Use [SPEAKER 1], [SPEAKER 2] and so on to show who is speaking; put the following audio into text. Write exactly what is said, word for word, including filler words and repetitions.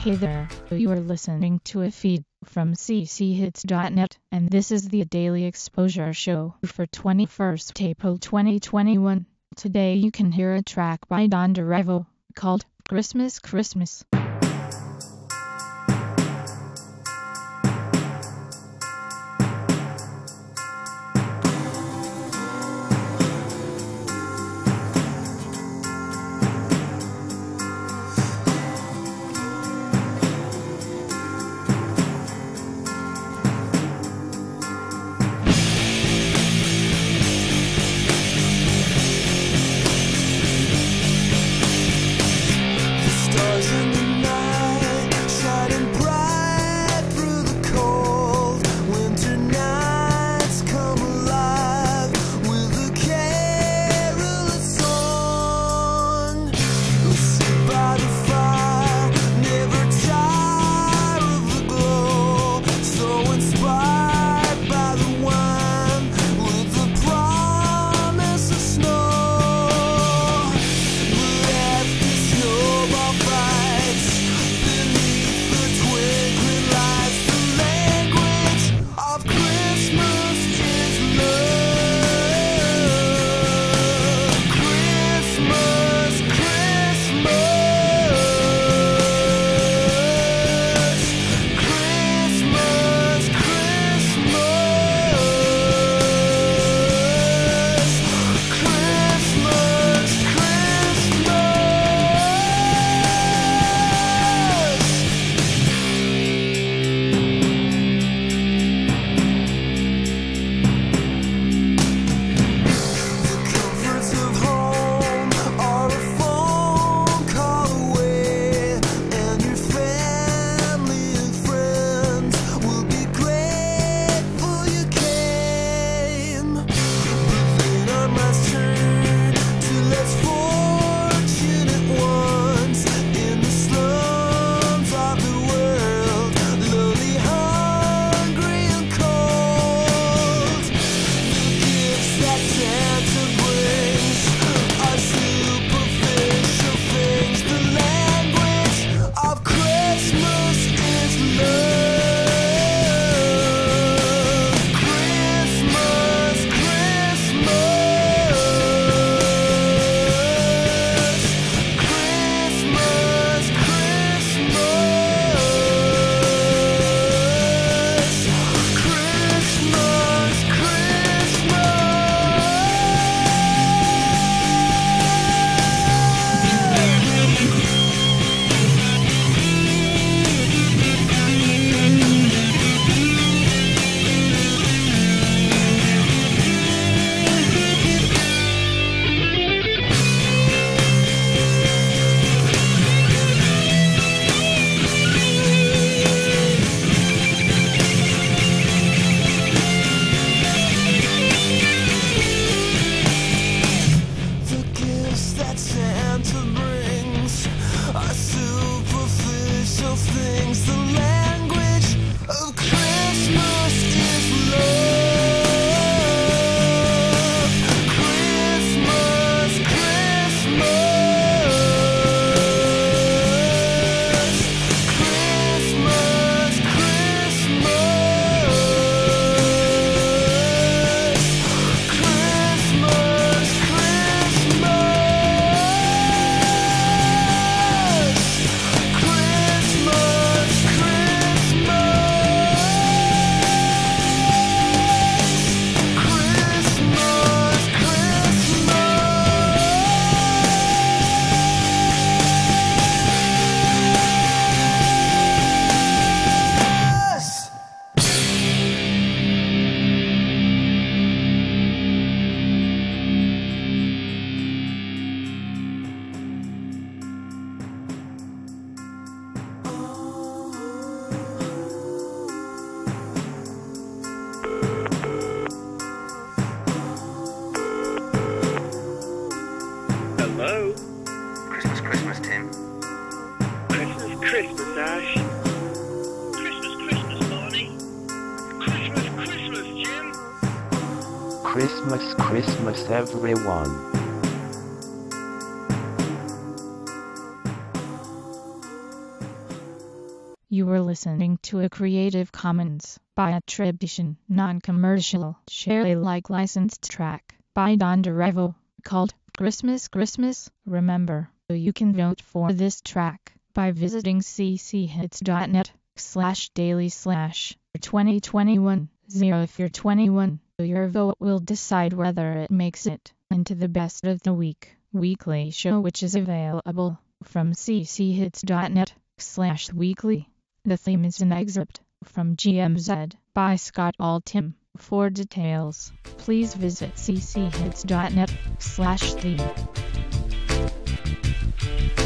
[SPEAKER 1] Hey there, you are listening to a feed from c c hits dot net, and this is the Daily Exposure Show for twenty-first April twenty twenty-one. Today you can hear a track by Don DeRevo, called Christmas Christmas.
[SPEAKER 2] Stars in the night, shining bright through the cold winter nights, come alive with a carol's song. We'll sit by the fire, never tire of the glow, so inspired by the wine with the promise of snow. But after snowball fights beneath the twinkling lights, the language of Christmas is love. Christmas, Christmas, Christmas, Christmas, The comforts of home are a phone call away, and your family and friends will be grateful you came. But then I must turn to less fortunate ones in the slums of the world, lonely, hungry, and cold. The gifts that Santa brings are superficial things. The language of Christmas is love. Christmas, Christmas, Christmas, Christmas, Christmas, The gifts that Santa brings are superficial things. The language of Christmas is love. Christmas, Christmas, Christmas, Christmas,
[SPEAKER 3] Hello?
[SPEAKER 4] Christmas, Christmas, Tim.
[SPEAKER 3] Christmas, Christmas, Ash. Christmas, Christmas, Barney. Christmas, Christmas, Jim.
[SPEAKER 5] Christmas, Christmas, everyone.
[SPEAKER 1] listening to a Creative Commons by attribution, non-commercial, share Alike licensed track by Don DeRevo called Christmas Christmas. Remember, you can vote for this track by visiting cchits.net slash daily slash 2021 zero. If you're twenty-one, your vote will decide whether it makes it into the best of the week weekly show, which is available from cchits.net slash weekly. The theme is an excerpt from G M Z by Scott Altham. For details, please visit cchits.net slash theme.